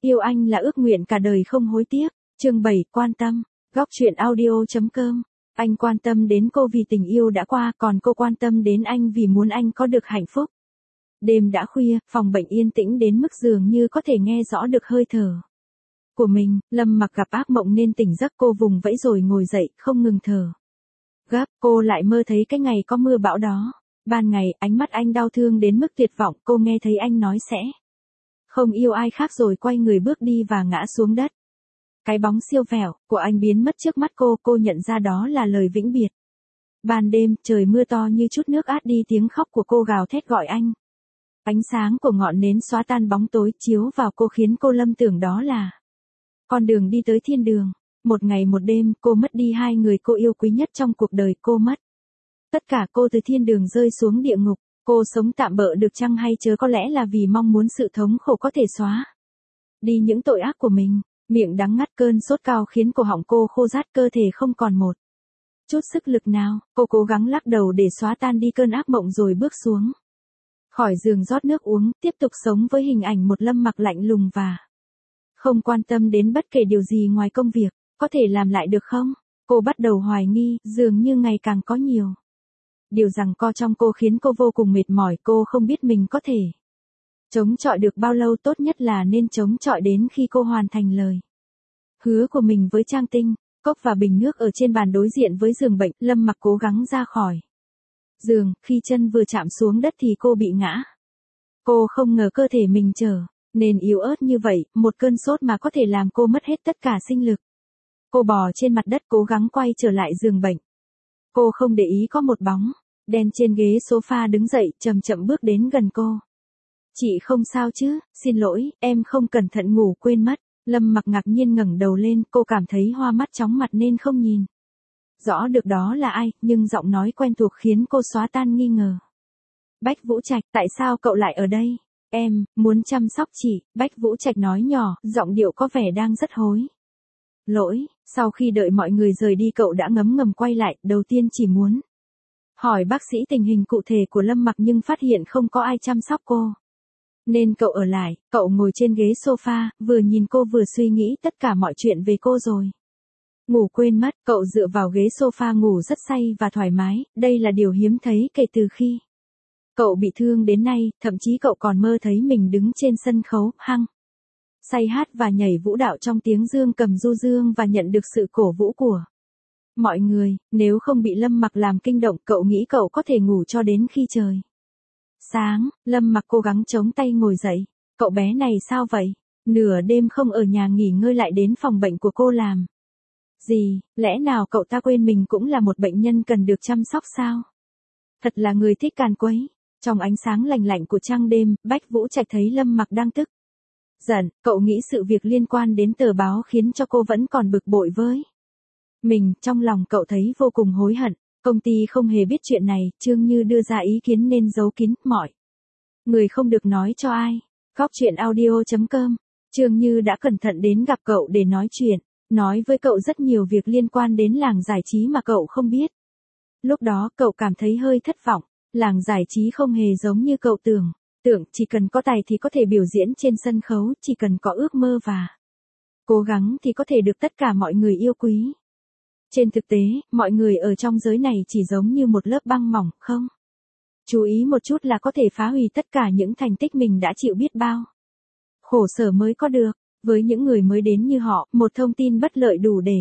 Yêu anh là ước nguyện cả đời không hối tiếc. Chương 7, quan tâm. Góc truyện audio.com. Anh quan tâm đến cô vì tình yêu đã qua, còn cô quan tâm đến anh vì muốn anh có được hạnh phúc. Đêm đã khuya, phòng bệnh yên tĩnh đến mức dường như có thể nghe rõ được hơi thở của mình. Lâm Mặc gặp ác mộng nên tỉnh giấc, cô vùng vẫy rồi ngồi dậy, không ngừng thở gấp. Cô lại mơ thấy cái ngày có mưa bão đó. Ban ngày, ánh mắt anh đau thương đến mức tuyệt vọng, cô nghe thấy anh nói sẽ không yêu ai khác rồi quay người bước đi và ngã xuống đất. Cái bóng siêu vẹo của anh biến mất trước mắt cô nhận ra đó là lời vĩnh biệt. Ban đêm, trời mưa to như chút nước át đi tiếng khóc của cô gào thét gọi anh. Ánh sáng của ngọn nến xóa tan bóng tối chiếu vào cô khiến cô lầm tưởng đó là con đường đi tới thiên đường. Một ngày một đêm, cô mất đi hai người cô yêu quý nhất trong cuộc đời, cô mất tất cả, cô từ thiên đường rơi xuống địa ngục. Cô sống tạm bợ được chăng hay chớ có lẽ là vì mong muốn sự thống khổ có thể xóa đi những tội ác của mình. Miệng đắng ngắt, cơn sốt cao khiến cổ họng cô khô rát, cơ thể không còn một chút sức lực nào. Cô cố gắng lắc đầu để xóa tan đi cơn ác mộng rồi bước xuống khỏi giường rót nước uống, tiếp tục sống với hình ảnh một Lâm Mặc lạnh lùng và không quan tâm đến bất kể điều gì ngoài công việc. Có thể làm lại được không? Cô bắt đầu hoài nghi, dường như ngày càng có nhiều điều giằng co trong cô khiến cô vô cùng mệt mỏi. Cô không biết mình có thể chống chọi được bao lâu, tốt nhất là nên chống chọi đến khi cô hoàn thành lời hứa của mình với Trang Tinh. Cốc và bình nước ở trên bàn đối diện với giường bệnh, Lâm Mặc cố gắng ra khỏi giường, khi chân vừa chạm xuống đất thì cô bị ngã. Cô không ngờ cơ thể mình trở nên yếu ớt như vậy, một cơn sốt mà có thể làm cô mất hết tất cả sinh lực. Cô bò trên mặt đất cố gắng quay trở lại giường bệnh. Cô không để ý có một bóng đen trên ghế sofa đứng dậy, chậm chậm bước đến gần cô. Chị không sao chứ? Xin lỗi, em không cẩn thận ngủ quên mất. Lâm Mặc ngạc nhiên ngẩng đầu lên, cô cảm thấy hoa mắt chóng mặt nên không nhìn rõ được đó là ai, nhưng giọng nói quen thuộc khiến cô xóa tan nghi ngờ. Bách Vũ Trạch, tại sao cậu lại ở đây? Em muốn chăm sóc chị, Bách Vũ Trạch nói nhỏ, giọng điệu có vẻ đang rất hối lỗi. Sau khi đợi mọi người rời đi, cậu đã ngấm ngầm quay lại, đầu tiên chỉ muốn hỏi bác sĩ tình hình cụ thể của Lâm Mặc nhưng phát hiện không có ai chăm sóc cô nên cậu ở lại. Cậu ngồi trên ghế sofa, vừa nhìn cô vừa suy nghĩ tất cả mọi chuyện về cô rồi ngủ quên mất. Cậu dựa vào ghế sofa ngủ rất say và thoải mái, đây là điều hiếm thấy kể từ khi cậu bị thương đến nay. Thậm chí cậu còn mơ thấy mình đứng trên sân khấu, hăng say hát và nhảy vũ đạo trong tiếng dương cầm du dương và nhận được sự cổ vũ của mọi người. Nếu không bị Lâm Mặc làm kinh động, cậu nghĩ cậu có thể ngủ cho đến khi trời sáng. Lâm Mặc cố gắng chống tay ngồi dậy. Cậu bé này sao vậy? Nửa đêm không ở nhà nghỉ ngơi lại đến phòng bệnh của cô làm gì? Lẽ nào cậu ta quên mình cũng là một bệnh nhân cần được chăm sóc sao? Thật là người thích càn quấy. Trong ánh sáng lành lạnh của trăng đêm, Bách Vũ Trạch thấy Lâm Mặc đang tức giận. Cậu nghĩ sự việc liên quan đến tờ báo khiến cho cô vẫn còn bực bội với mình. Trong lòng cậu thấy vô cùng hối hận. Công ty không hề biết chuyện này, Trương Như đưa ra ý kiến nên giấu kín, mọi người không được nói cho ai. Góc truyện audio.com. Trương Như đã cẩn thận đến gặp cậu để nói chuyện, nói với cậu rất nhiều việc liên quan đến làng giải trí mà cậu không biết. Lúc đó cậu cảm thấy hơi thất vọng. Làng giải trí không hề giống như cậu tưởng chỉ cần có tài thì có thể biểu diễn trên sân khấu, chỉ cần có ước mơ và cố gắng thì có thể được tất cả mọi người yêu quý. Trên thực tế, mọi người ở trong giới này chỉ giống như một lớp băng mỏng, không chú ý một chút là có thể phá hủy tất cả những thành tích mình đã chịu biết bao khổ sở mới có được. Với những người mới đến như họ, một thông tin bất lợi đủ để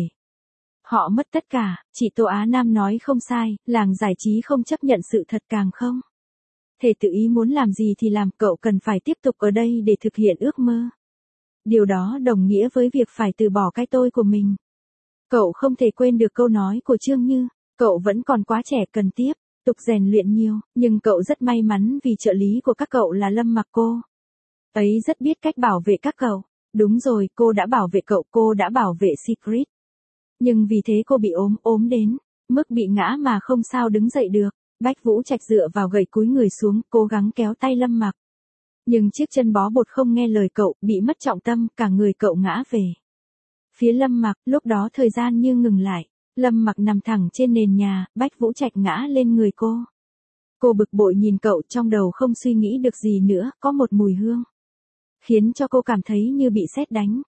họ mất tất cả. Chị Tô Á Nam nói không sai, làng giải trí không chấp nhận sự thật càng không thể tự ý muốn làm gì thì làm. Cậu cần phải tiếp tục ở đây để thực hiện ước mơ. Điều đó đồng nghĩa với việc phải từ bỏ cái tôi của mình. Cậu không thể quên được câu nói của Trương Như. Cậu vẫn còn quá trẻ, cần tiếp tục rèn luyện nhiều. Nhưng cậu rất may mắn vì trợ lý của các cậu là Lâm Mặc. Cô ấy rất biết cách bảo vệ các cậu. Đúng rồi, cô đã bảo vệ cậu, cô đã bảo vệ Secret. Nhưng vì thế cô bị ốm đến mức bị ngã mà không sao đứng dậy được. Bách Vũ Trạch dựa vào gậy cúi người xuống, cố gắng kéo tay Lâm Mặc. Nhưng chiếc chân bó bột không nghe lời cậu, bị mất trọng tâm, cả người cậu ngã về phía Lâm Mặc. Lúc đó thời gian như ngừng lại. Lâm Mặc nằm thẳng trên nền nhà, Bách Vũ Trạch ngã lên người cô. Cô bực bội nhìn cậu, trong đầu không suy nghĩ được gì nữa, có một mùi hương khiến cho cô cảm thấy như bị sét đánh.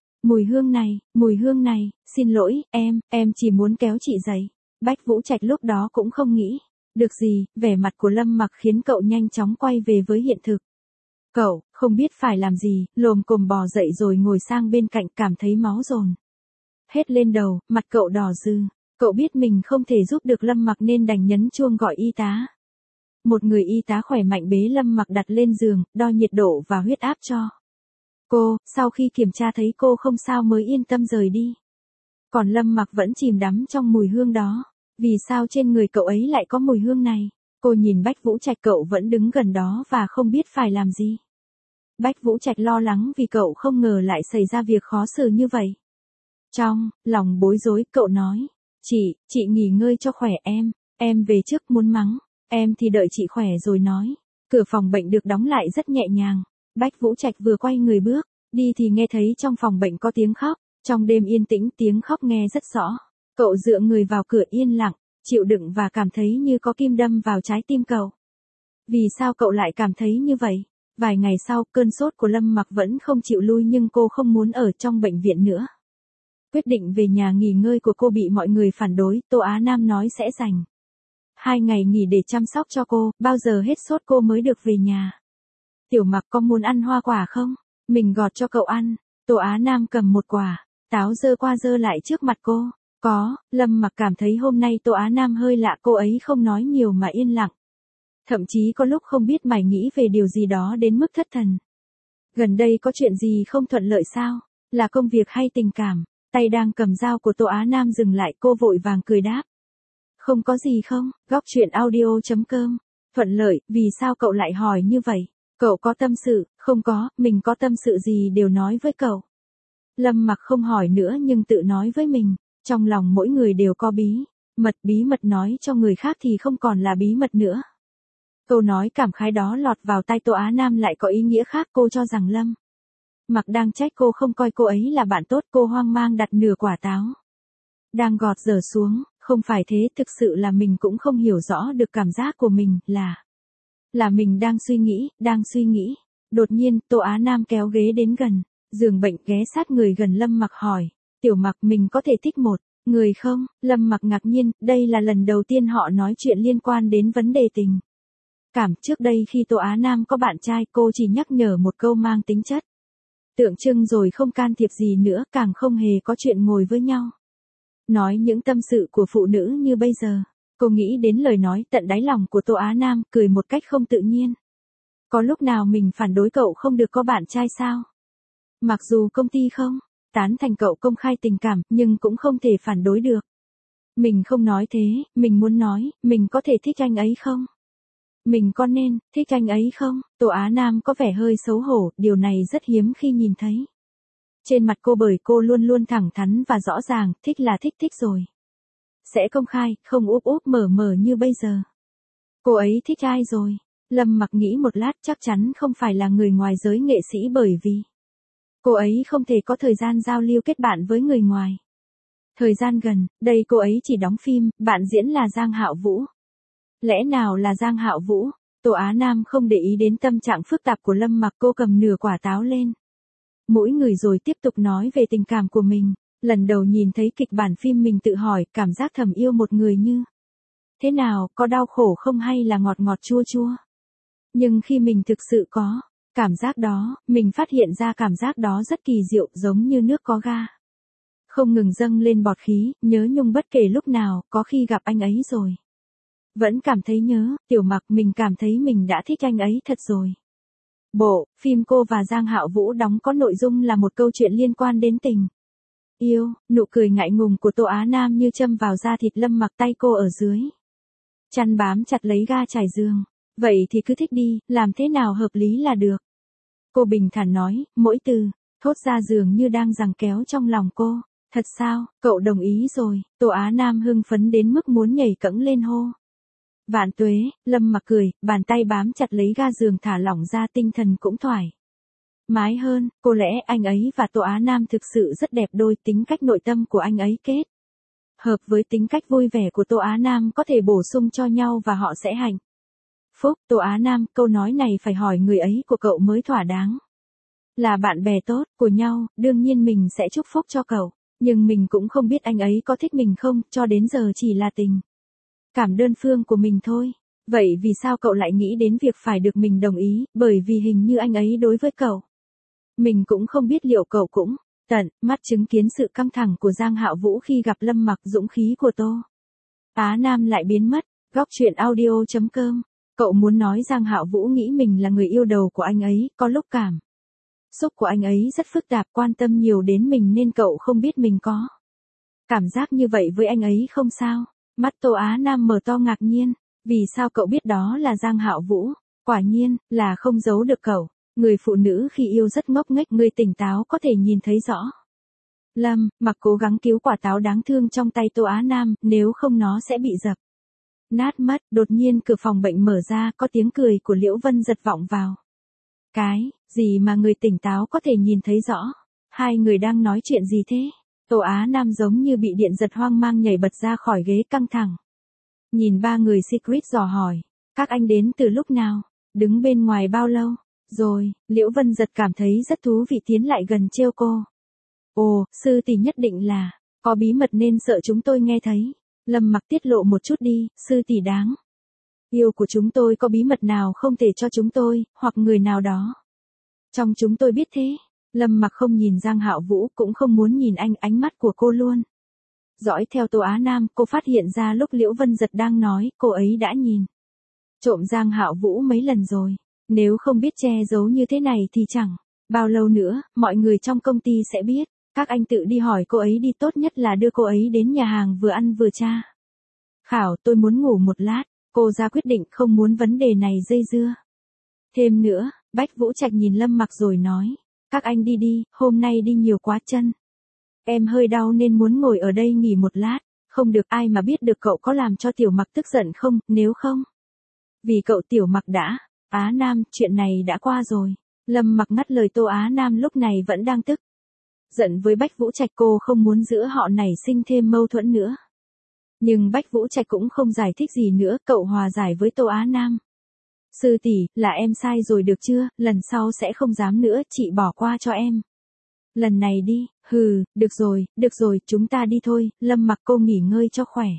Mùi hương này, xin lỗi, em chỉ muốn kéo chị dậy. Bách Vũ Trạch lúc đó cũng không nghĩ được gì, vẻ mặt của Lâm Mặc khiến cậu nhanh chóng quay về với hiện thực. Cậu, không biết phải làm gì, lồm cồm bò dậy rồi ngồi sang bên cạnh cảm thấy máu dồn hết lên đầu, mặt cậu đỏ rừ. Cậu biết mình không thể giúp được Lâm Mặc nên đành nhấn chuông gọi y tá. Một người y tá khỏe mạnh bế Lâm Mặc đặt lên giường, đo nhiệt độ và huyết áp cho cô, sau khi kiểm tra thấy cô không sao mới yên tâm rời đi. Còn Lâm Mặc vẫn chìm đắm trong mùi hương đó. Vì sao trên người cậu ấy lại có mùi hương này? Cô nhìn Bách Vũ Trạch, cậu vẫn đứng gần đó và không biết phải làm gì. Bách Vũ Trạch lo lắng vì cậu không ngờ lại xảy ra việc khó xử như vậy. Trong lòng bối rối, cậu nói, chị nghỉ ngơi cho khỏe em về trước. Muốn mắng em thì đợi chị khỏe rồi nói. Cửa phòng bệnh được đóng lại rất nhẹ nhàng. Bách Vũ Trạch vừa quay người bước đi thì nghe thấy trong phòng bệnh có tiếng khóc. Trong đêm yên tĩnh tiếng khóc nghe rất rõ. Cậu dựa người vào cửa yên lặng, chịu đựng và cảm thấy như có kim đâm vào trái tim cậu. Vì sao cậu lại cảm thấy như vậy? Vài ngày sau, cơn sốt của Lâm Mặc vẫn không chịu lui nhưng cô không muốn ở trong bệnh viện nữa. Quyết định về nhà nghỉ ngơi của cô bị mọi người phản đối, Tô Á Nam nói sẽ dành 2 ngày nghỉ để chăm sóc cho cô, bao giờ hết sốt cô mới được về nhà. Tiểu Mặc có muốn ăn hoa quả không? Mình gọt cho cậu ăn. Tô Á Nam cầm một quả táo giơ qua giơ lại trước mặt cô. Có, Lâm Mặc cảm thấy hôm nay Tô Á Nam hơi lạ, cô ấy không nói nhiều mà yên lặng. Thậm chí có lúc không biết mải nghĩ về điều gì đó đến mức thất thần. Gần đây có chuyện gì không thuận lợi sao? Là công việc hay tình cảm? Tay đang cầm dao của Tô Á Nam dừng lại, cô vội vàng cười đáp. Không có gì không, góc chuyện audio.com. Thuận lợi, vì sao cậu lại hỏi như vậy? Cậu có tâm sự? Không có, mình có tâm sự gì đều nói với cậu. Lâm Mặc không hỏi nữa nhưng tự nói với mình. Trong lòng mỗi người đều có bí mật nói cho người khác thì không còn là bí mật nữa. Câu nói cảm khái đó lọt vào tai Tô Á Nam lại có ý nghĩa khác, cô cho rằng Lâm Mặc đang trách cô không coi cô ấy là bạn tốt, cô hoang mang đặt nửa quả táo đang gọt dở xuống. Không phải thế, thực sự là mình cũng không hiểu rõ được cảm giác của mình, là mình đang suy nghĩ. Đột nhiên, Tô Á Nam kéo ghế đến gần giường bệnh, ghé sát người gần Lâm Mặc hỏi, Tiểu Mặc, mình có thể thích một người không? Lâm Mặc ngạc nhiên, đây là lần đầu tiên họ nói chuyện liên quan đến vấn đề tình cảm. Trước đây khi Tô Á Nam có bạn trai, cô chỉ nhắc nhở một câu mang tính chất tượng trưng rồi không can thiệp gì nữa, càng không hề có chuyện ngồi với nhau nói những tâm sự của phụ nữ như bây giờ. Cô nghĩ đến lời nói tận đáy lòng của Tô Á Nam, cười một cách không tự nhiên. Có lúc nào mình phản đối cậu không được có bạn trai sao? Mặc dù công ty không tán thành cậu công khai tình cảm, nhưng cũng không thể phản đối được. Mình không nói thế, mình muốn nói, mình có thể thích anh ấy không? Mình có nên thích anh ấy không? Tô Á Nam có vẻ hơi xấu hổ, điều này rất hiếm khi nhìn thấy trên mặt cô, bởi cô luôn luôn thẳng thắn và rõ ràng, thích là thích rồi. Sẽ công khai, không úp úp mở mở như bây giờ. Cô ấy thích ai rồi? Lâm Mặc nghĩ một lát, chắc chắn không phải là người ngoài giới nghệ sĩ, bởi vì cô ấy không thể có thời gian giao lưu kết bạn với người ngoài. Thời gian gần đây cô ấy chỉ đóng phim, bạn diễn là Giang Hạo Vũ. Lẽ nào là Giang Hạo Vũ? Tô Á Nam không để ý đến tâm trạng phức tạp của Lâm Mặc, cô cầm nửa quả táo lên mỗi người rồi tiếp tục nói về tình cảm của mình. Lần đầu nhìn thấy kịch bản phim mình tự hỏi, cảm giác thầm yêu một người như thế nào, có đau khổ không hay là ngọt ngọt chua chua? Nhưng khi mình thực sự có cảm giác đó, mình phát hiện ra cảm giác đó rất kỳ diệu, giống như nước có ga. Không ngừng dâng lên bọt khí, nhớ nhung bất kể lúc nào, có khi gặp anh ấy rồi vẫn cảm thấy nhớ. Tiểu Mặc, mình cảm thấy mình đã thích anh ấy thật rồi. Bộ phim cô và Giang Hạo Vũ đóng có nội dung là một câu chuyện liên quan đến tình yêu. Nụ cười ngại ngùng của Tô Á Nam như châm vào da thịt Lâm Mặc, tay cô ở dưới chăn bám chặt lấy ga trải giường. Vậy thì cứ thích đi, làm thế nào hợp lý là được. Cô bình thản nói, mỗi từ thốt ra dường như đang giằng kéo trong lòng cô. Thật sao, cậu đồng ý rồi? Tô Á Nam hưng phấn đến mức muốn nhảy cẫng lên hô. Vạn tuế. Lâm Mặc cười, bàn tay bám chặt lấy ga giường thả lỏng ra, tinh thần cũng thoải mái hơn. Có lẽ anh ấy và Tô Á Nam thực sự rất đẹp đôi, tính cách nội tâm của anh ấy kết hợp với tính cách vui vẻ của Tô Á Nam có thể bổ sung cho nhau và họ sẽ hạnh phúc. Tô Á Nam, câu nói này phải hỏi người ấy của cậu mới thỏa đáng. là bạn bè tốt của nhau, đương nhiên mình sẽ chúc phúc cho cậu. Nhưng mình cũng không biết anh ấy có thích mình không, cho đến giờ chỉ là tình cảm đơn phương của mình thôi. Vậy vì sao cậu lại nghĩ đến việc phải được mình đồng ý, bởi vì hình như anh ấy đối với cậu. Mình cũng không biết liệu cậu cũng tận mắt chứng kiến sự căng thẳng của Giang Hạo Vũ khi gặp Lâm Mặc, dũng khí của Tô Á Nam lại biến mất. Góc truyện audio.com. Cậu muốn nói Giang Hạo Vũ nghĩ mình là người yêu đầu của anh ấy, có lúc cảm xúc của anh ấy rất phức tạp, quan tâm nhiều đến mình nên cậu không biết mình có cảm giác như vậy với anh ấy không sao? Mắt Tô Á Nam mở to ngạc nhiên, vì sao cậu biết đó là Giang Hạo Vũ? Quả nhiên, là không giấu được cậu. Người phụ nữ khi yêu rất ngốc nghếch, người tỉnh táo có thể nhìn thấy rõ. Lâm Mặc cố gắng cứu quả táo đáng thương trong tay Tô Á Nam, nếu không nó sẽ bị dập nát mất. Đột nhiên cửa phòng bệnh mở ra, có tiếng cười của Liễu Vân Giật vọng vào. Cái gì mà người tỉnh táo có thể nhìn thấy rõ? Hai người đang nói chuyện gì thế? Tô Á Nam giống như bị điện giật, hoang mang nhảy bật ra khỏi ghế, căng thẳng. Nhìn ba người Secret dò hỏi, các anh đến từ lúc nào? Đứng bên ngoài bao lâu? Rồi, Liễu Vân Giật cảm thấy rất thú vị tiến lại gần trêu cô. Ồ, sư tỷ nhất định là có bí mật nên sợ chúng tôi nghe thấy. Lâm Mặc tiết lộ một chút đi, sư tỷ đáng yêu của chúng tôi có bí mật nào không thể cho chúng tôi, hoặc người nào đó trong chúng tôi biết thế? Lâm Mặc không nhìn Giang Hạo Vũ, cũng không muốn nhìn anh, ánh mắt của cô luôn dõi theo Tô Á Nam. Cô phát hiện ra lúc Liễu Vân Giật đang nói, cô ấy đã nhìn trộm Giang Hạo Vũ mấy lần rồi. Nếu không biết che giấu như thế này thì chẳng bao lâu nữa, mọi người trong công ty sẽ biết. Các anh tự đi hỏi cô ấy đi, tốt nhất là đưa cô ấy đến nhà hàng vừa ăn vừa tra khảo. Tôi muốn ngủ một lát. Cô ra quyết định, không muốn vấn đề này dây dưa thêm nữa. Bách Vũ Trạch nhìn Lâm Mặc rồi nói, các anh đi đi, hôm nay đi nhiều quá chân em hơi đau nên muốn ngồi ở đây nghỉ một lát. Không được, ai mà biết được cậu có làm cho Tiểu Mặc tức giận không? Nếu không, vì cậu Tiểu Mặc đã. Á Nam, chuyện này đã qua rồi. Lâm Mặc ngắt lời Tô Á Nam lúc này vẫn đang tức giận với Bách Vũ Trạch, cô không muốn giữa họ nảy sinh thêm mâu thuẫn nữa. Nhưng Bách Vũ Trạch cũng không giải thích gì nữa, cậu hòa giải với Tô Á Nam. Sư tỷ, là em sai rồi được chưa, lần sau sẽ không dám nữa, chị bỏ qua cho em. Lần này đi. Hừ, được rồi, chúng ta đi thôi. Lâm Mặc, cô nghỉ ngơi cho khỏe.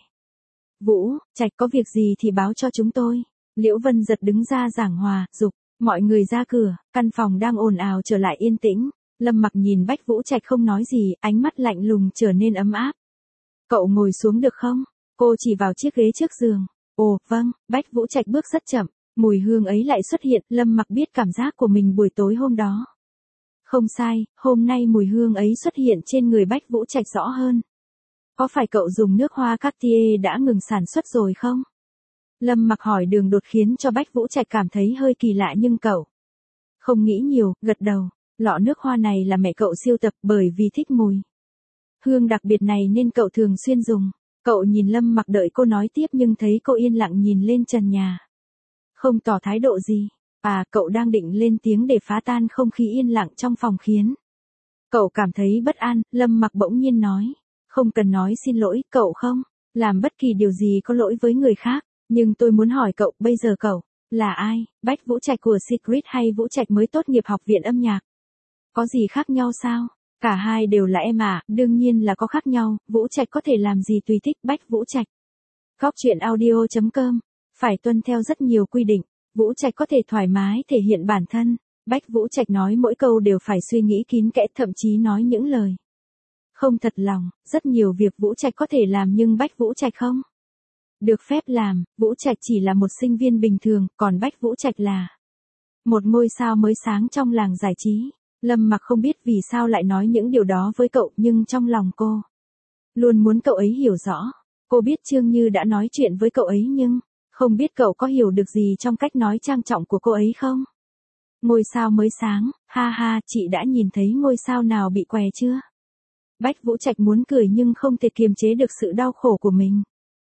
Vũ Trạch, có việc gì thì báo cho chúng tôi. Liễu Vân Giật đứng ra giảng hòa, giục mọi người ra cửa. Căn phòng đang ồn ào trở lại yên tĩnh. Lâm Mặc nhìn Bách Vũ Trạch không nói gì, ánh mắt lạnh lùng trở nên ấm áp. Cậu ngồi xuống được không? Cô chỉ vào chiếc ghế trước giường. Ồ, vâng. Bách Vũ Trạch bước rất chậm. Mùi hương ấy lại xuất hiện. Lâm Mặc biết cảm giác của mình buổi tối hôm đó. Không sai, hôm nay mùi hương ấy xuất hiện trên người Bách Vũ Trạch rõ hơn. Có phải cậu dùng nước hoa Cartier đã ngừng sản xuất rồi không? Lâm Mặc hỏi đường đột khiến cho Bách Vũ Trạch cảm thấy hơi kỳ lạ, nhưng cậu không nghĩ nhiều, gật đầu. Lọ nước hoa này là mẹ cậu sưu tập, bởi vì thích mùi hương đặc biệt này nên cậu thường xuyên dùng. Cậu nhìn Lâm Mặc đợi cô nói tiếp, nhưng thấy cô yên lặng nhìn lên trần nhà, không tỏ thái độ gì. À, cậu đang định lên tiếng để phá tan không khí yên lặng trong phòng, khiến cậu cảm thấy bất an. Lâm Mặc bỗng nhiên nói, không cần nói xin lỗi, cậu không làm bất kỳ điều gì có lỗi với người khác. Nhưng tôi muốn hỏi cậu, bây giờ cậu là ai? Bách Vũ Trạch của Secret hay Vũ Trạch mới tốt nghiệp học viện âm nhạc? Có gì khác nhau sao? Cả hai đều là em à, đương nhiên là có khác nhau. Vũ Trạch có thể làm gì tùy thích. Bách Vũ Trạch. Góc truyện audio.com. Phải tuân theo rất nhiều quy định. Vũ Trạch có thể thoải mái thể hiện bản thân. Bách Vũ Trạch nói mỗi câu đều phải suy nghĩ kín kẽ, thậm chí nói những lời không thật lòng. Rất nhiều việc Vũ Trạch có thể làm nhưng Bách Vũ Trạch không được phép làm. Vũ Trạch chỉ là một sinh viên bình thường, còn Bách Vũ Trạch là một ngôi sao mới sáng trong làng giải trí. Lâm Mặc không biết vì sao lại nói những điều đó với cậu, nhưng trong lòng cô luôn muốn cậu ấy hiểu rõ. Cô biết Trương Như đã nói chuyện với cậu ấy, nhưng không biết cậu có hiểu được gì trong cách nói trang trọng của cô ấy không? Ngôi sao mới sáng, ha ha, chị đã nhìn thấy ngôi sao nào bị què chưa? Bách Vũ Trạch muốn cười nhưng không thể kiềm chế được sự đau khổ của mình.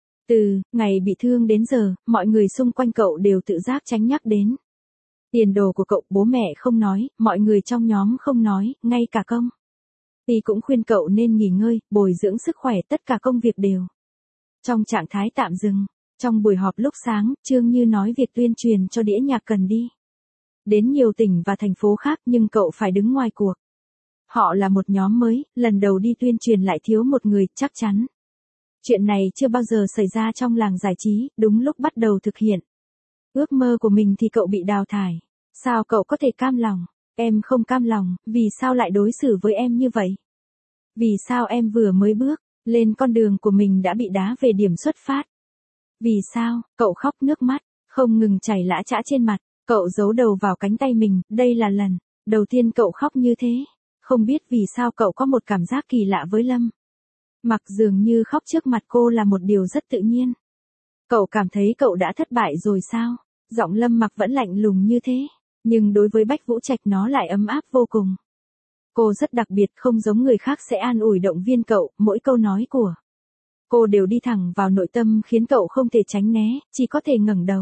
Từ ngày bị thương đến giờ, mọi người xung quanh cậu đều tự giác tránh nhắc đến tiền đồ của cậu. Bố mẹ không nói, mọi người trong nhóm không nói, ngay cả công ty cũng khuyên cậu nên nghỉ ngơi, bồi dưỡng sức khỏe. Tất cả công việc đều trong trạng thái tạm dừng. Trong buổi họp lúc sáng, Trương Như nói việc tuyên truyền cho đĩa nhạc cần đi đến nhiều tỉnh và thành phố khác nhưng cậu phải đứng ngoài cuộc. Họ là một nhóm mới, lần đầu đi tuyên truyền lại thiếu một người, chắc chắn. Chuyện này chưa bao giờ xảy ra trong làng giải trí, đúng lúc bắt đầu thực hiện ước mơ của mình thì cậu bị đào thải. Sao cậu có thể cam lòng? Em không cam lòng, vì sao lại đối xử với em như vậy? Vì sao em vừa mới bước lên con đường của mình đã bị đá về điểm xuất phát? Vì sao? Cậu khóc nước mắt, không ngừng chảy lã chã trên mặt, cậu giấu đầu vào cánh tay mình, đây là lần đầu tiên cậu khóc như thế. Không biết vì sao cậu có một cảm giác kỳ lạ với Lâm Mặc, dường như khóc trước mặt cô là một điều rất tự nhiên. Cậu cảm thấy cậu đã thất bại rồi sao? Giọng Lâm Mặc vẫn lạnh lùng như thế, nhưng đối với Bách Vũ Trạch nó lại ấm áp vô cùng. Cô rất đặc biệt, không giống người khác sẽ an ủi động viên cậu, mỗi câu nói của cô đều đi thẳng vào nội tâm khiến cậu không thể tránh né, chỉ có thể ngẩng đầu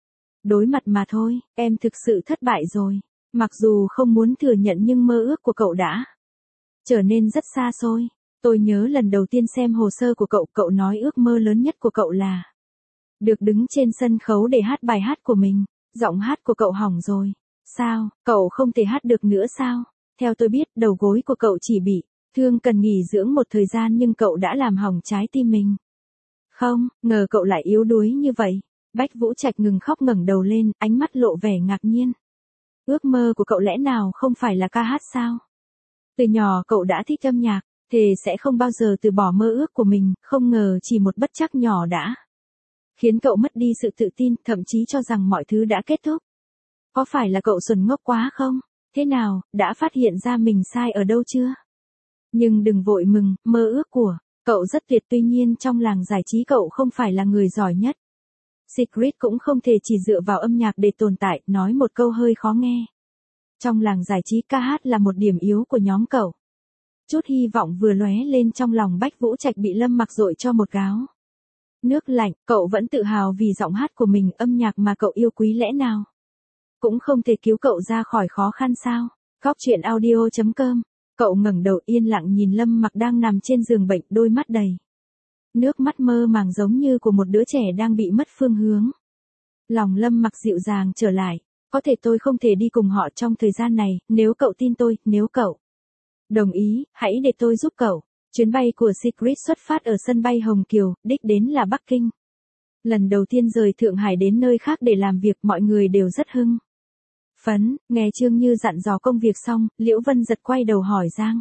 đối mặt mà thôi. Em thực sự thất bại rồi. Mặc dù không muốn thừa nhận nhưng mơ ước của cậu đã trở nên rất xa xôi. Tôi nhớ lần đầu tiên xem hồ sơ của cậu, cậu nói ước mơ lớn nhất của cậu là được đứng trên sân khấu để hát bài hát của mình. Giọng hát của cậu hỏng rồi. Sao, cậu không thể hát được nữa sao? Theo tôi biết, đầu gối của cậu chỉ bị thương, cần nghỉ dưỡng một thời gian, nhưng cậu đã làm hỏng trái tim mình. Không, ngờ cậu lại yếu đuối như vậy. Bách Vũ Trạch ngừng khóc, ngẩng đầu lên, ánh mắt lộ vẻ ngạc nhiên. Ước mơ của cậu lẽ nào không phải là ca hát sao? Từ nhỏ cậu đã thích âm nhạc, thề sẽ không bao giờ từ bỏ mơ ước của mình, không ngờ chỉ một bất trắc nhỏ đã khiến cậu mất đi sự tự tin, thậm chí cho rằng mọi thứ đã kết thúc. Có phải là cậu xuẩn ngốc quá không? Thế nào, đã phát hiện ra mình sai ở đâu chưa? Nhưng đừng vội mừng, mơ ước của cậu rất tuyệt, tuy nhiên trong làng giải trí cậu không phải là người giỏi nhất. Secret cũng không thể chỉ dựa vào âm nhạc để tồn tại, nói một câu hơi khó nghe. Trong làng giải trí ca hát là một điểm yếu của nhóm cậu. Chút hy vọng vừa lóe lên trong lòng Bách Vũ Trạch bị Lâm Mặc dội cho một gáo nước lạnh. Cậu vẫn tự hào vì giọng hát của mình, âm nhạc mà cậu yêu quý lẽ nào cũng không thể cứu cậu ra khỏi khó khăn sao? Góc truyện audio.com. Cậu ngẩng đầu yên lặng nhìn Lâm Mặc đang nằm trên giường bệnh, đôi mắt đầy nước mắt mơ màng giống như của một đứa trẻ đang bị mất phương hướng. Lòng Lâm Mặc dịu dàng trở lại. Có thể tôi không thể đi cùng họ trong thời gian này, nếu cậu tin tôi, nếu cậu đồng ý, hãy để tôi giúp cậu. Chuyến bay của Secret xuất phát ở sân bay Hồng Kiều, đích đến là Bắc Kinh. Lần đầu tiên rời Thượng Hải đến nơi khác để làm việc, mọi người đều rất hưng phấn. Nghe Trương Như dặn dò công việc xong, Liễu Vân Giật quay đầu hỏi Giang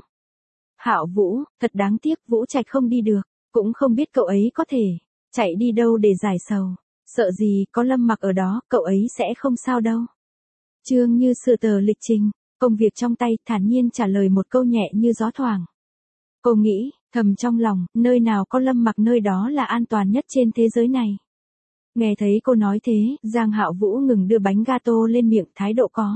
Hạo Vũ, thật đáng tiếc Vũ Trạch không đi được, cũng không biết cậu ấy có thể chạy đi đâu để giải sầu. Sợ gì, có Lâm Mặc ở đó, cậu ấy sẽ không sao đâu. Trương Như sửa tờ lịch trình, công việc trong tay, thản nhiên trả lời một câu nhẹ như gió thoảng. Cô nghĩ, thầm trong lòng, nơi nào có Lâm Mặc nơi đó là an toàn nhất trên thế giới này. Nghe thấy cô nói thế, Giang Hạo Vũ ngừng đưa bánh gato lên miệng, thái độ có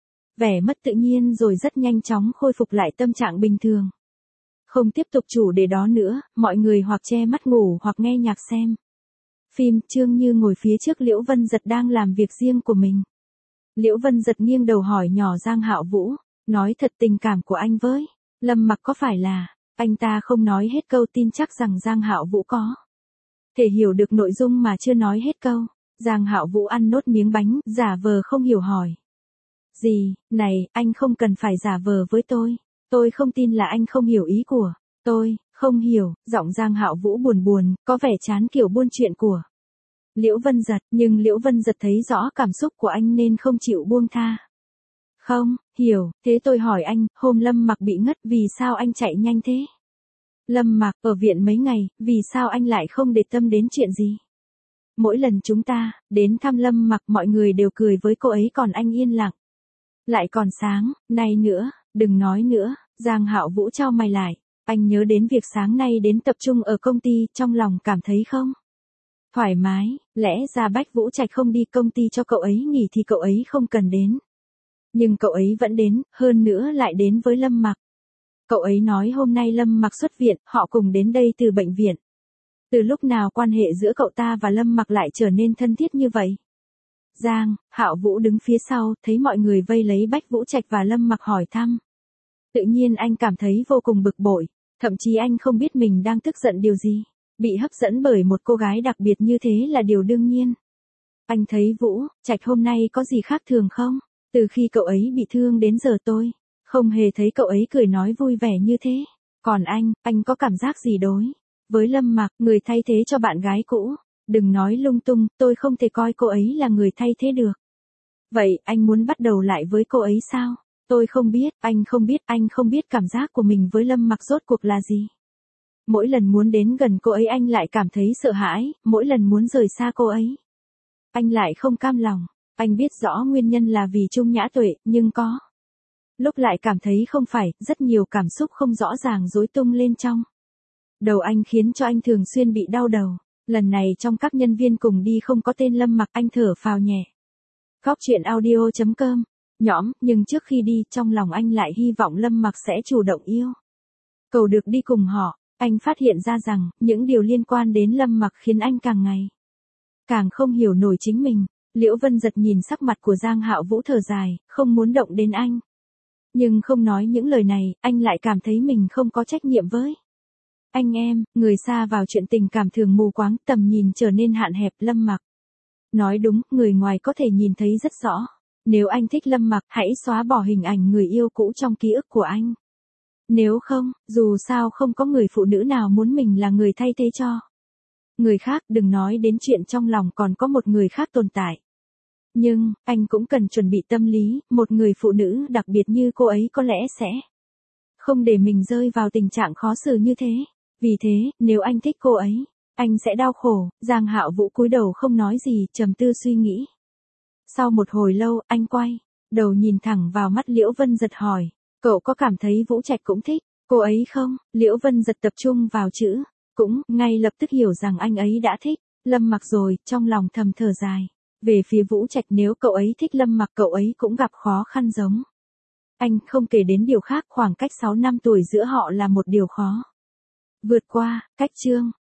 vẻ mất tự nhiên rồi rất nhanh chóng khôi phục lại tâm trạng bình thường. Không tiếp tục chủ đề đó nữa, mọi người hoặc che mắt ngủ hoặc nghe nhạc xem phim. Trương Như ngồi phía trước Liễu Vân Giật đang làm việc riêng của mình. Liễu Vân Giật nghiêng đầu hỏi nhỏ Giang Hạo Vũ, nói thật, tình cảm của anh với Lâm Mặc có phải là... Anh ta không nói hết câu, tin chắc rằng Giang Hạo Vũ có thể hiểu được nội dung mà chưa nói hết câu. Giang Hạo Vũ ăn nốt miếng bánh, giả vờ không hiểu hỏi. Gì, này, anh không cần phải giả vờ với tôi. Tôi không tin là anh không hiểu ý của tôi. Không hiểu, giọng Giang Hạo Vũ buồn buồn, có vẻ chán kiểu buôn chuyện của Liễu Vân Giật, nhưng Liễu Vân Giật thấy rõ cảm xúc của anh nên không chịu buông tha. Không, hiểu, thế tôi hỏi anh, hôm Lâm Mặc bị ngất, vì sao anh chạy nhanh thế? Lâm Mặc ở viện mấy ngày, vì sao anh lại không để tâm đến chuyện gì? Mỗi lần chúng ta đến thăm Lâm Mặc, mọi người đều cười với cô ấy, còn anh yên lặng. Lại còn sáng nay nữa, đừng nói nữa. Giang Hạo Vũ chau mày lại. Anh nhớ đến việc sáng nay đến tập trung ở công ty, trong lòng cảm thấy không thoải mái. Lẽ ra Bách Vũ Trạch không đi, công ty cho cậu ấy nghỉ thì cậu ấy không cần đến. Nhưng cậu ấy vẫn đến, hơn nữa lại đến với Lâm Mặc. Cậu ấy nói hôm nay Lâm Mặc xuất viện, họ cùng đến đây từ bệnh viện. Từ lúc nào quan hệ giữa cậu ta và Lâm Mặc lại trở nên thân thiết như vậy? Giang Hạo Vũ đứng phía sau, thấy mọi người vây lấy Bách Vũ Trạch và Lâm Mặc hỏi thăm. Tự nhiên anh cảm thấy vô cùng bực bội, thậm chí anh không biết mình đang tức giận điều gì. Bị hấp dẫn bởi một cô gái đặc biệt như thế là điều đương nhiên. Anh thấy Vũ Trạch hôm nay có gì khác thường không? Từ khi cậu ấy bị thương đến giờ tôi không hề thấy cậu ấy cười nói vui vẻ như thế. Còn anh có cảm giác gì đối với Lâm Mặc, người thay thế cho bạn gái cũ? Đừng nói lung tung, tôi không thể coi cô ấy là người thay thế được. Vậy anh muốn bắt đầu lại với cô ấy sao? Tôi không biết, anh không biết cảm giác của mình với Lâm Mặc rốt cuộc là gì. Mỗi lần muốn đến gần cô ấy anh lại cảm thấy sợ hãi, mỗi lần muốn rời xa cô ấy, anh lại không cam lòng. Anh biết rõ nguyên nhân là vì Trung Nhã Tuệ, nhưng có lúc lại cảm thấy không phải, rất nhiều cảm xúc không rõ ràng rối tung lên trong đầu anh khiến cho anh thường xuyên bị đau đầu. Lần này trong các nhân viên cùng đi không có tên Lâm Mặc, anh thở phào nhẹ. Góc truyện audio.com Nhõm, nhưng trước khi đi, trong lòng anh lại hy vọng Lâm Mặc sẽ chủ động yêu cầu được đi cùng họ. Anh phát hiện ra rằng, những điều liên quan đến Lâm Mặc khiến anh càng ngày càng không hiểu nổi chính mình. Liễu Vân Giật nhìn sắc mặt của Giang Hạo Vũ thở dài, không muốn động đến anh. Nhưng không nói những lời này, anh lại cảm thấy mình không có trách nhiệm với anh em. Người xa vào chuyện tình cảm thường mù quáng, tầm nhìn trở nên hạn hẹp. Lâm Mặc nói đúng, người ngoài có thể nhìn thấy rất rõ. Nếu anh thích Lâm Mặc, hãy xóa bỏ hình ảnh người yêu cũ trong ký ức của anh. Nếu không, dù sao không có người phụ nữ nào muốn mình là người thay thế cho người khác, đừng nói đến chuyện trong lòng còn có một người khác tồn tại. Nhưng, anh cũng cần chuẩn bị tâm lý, một người phụ nữ đặc biệt như cô ấy có lẽ sẽ không để mình rơi vào tình trạng khó xử như thế. Vì thế, nếu anh thích cô ấy, anh sẽ đau khổ. Giang Hạo Vũ cúi đầu không nói gì, trầm tư suy nghĩ. Sau một hồi lâu, anh quay đầu nhìn thẳng vào mắt Liễu Vân Giật hỏi, cậu có cảm thấy Vũ Trạch cũng thích cô ấy không? Liễu Vân Giật tập trung vào chữ cũng, ngay lập tức hiểu rằng anh ấy đã thích Lâm Mặc rồi, trong lòng thầm thở dài. Về phía Vũ Trạch, nếu cậu ấy thích Lâm Mặc, cậu ấy cũng gặp khó khăn giống anh, không kể đến điều khác, khoảng cách 6 năm tuổi giữa họ là một điều khó vượt qua. Cách chương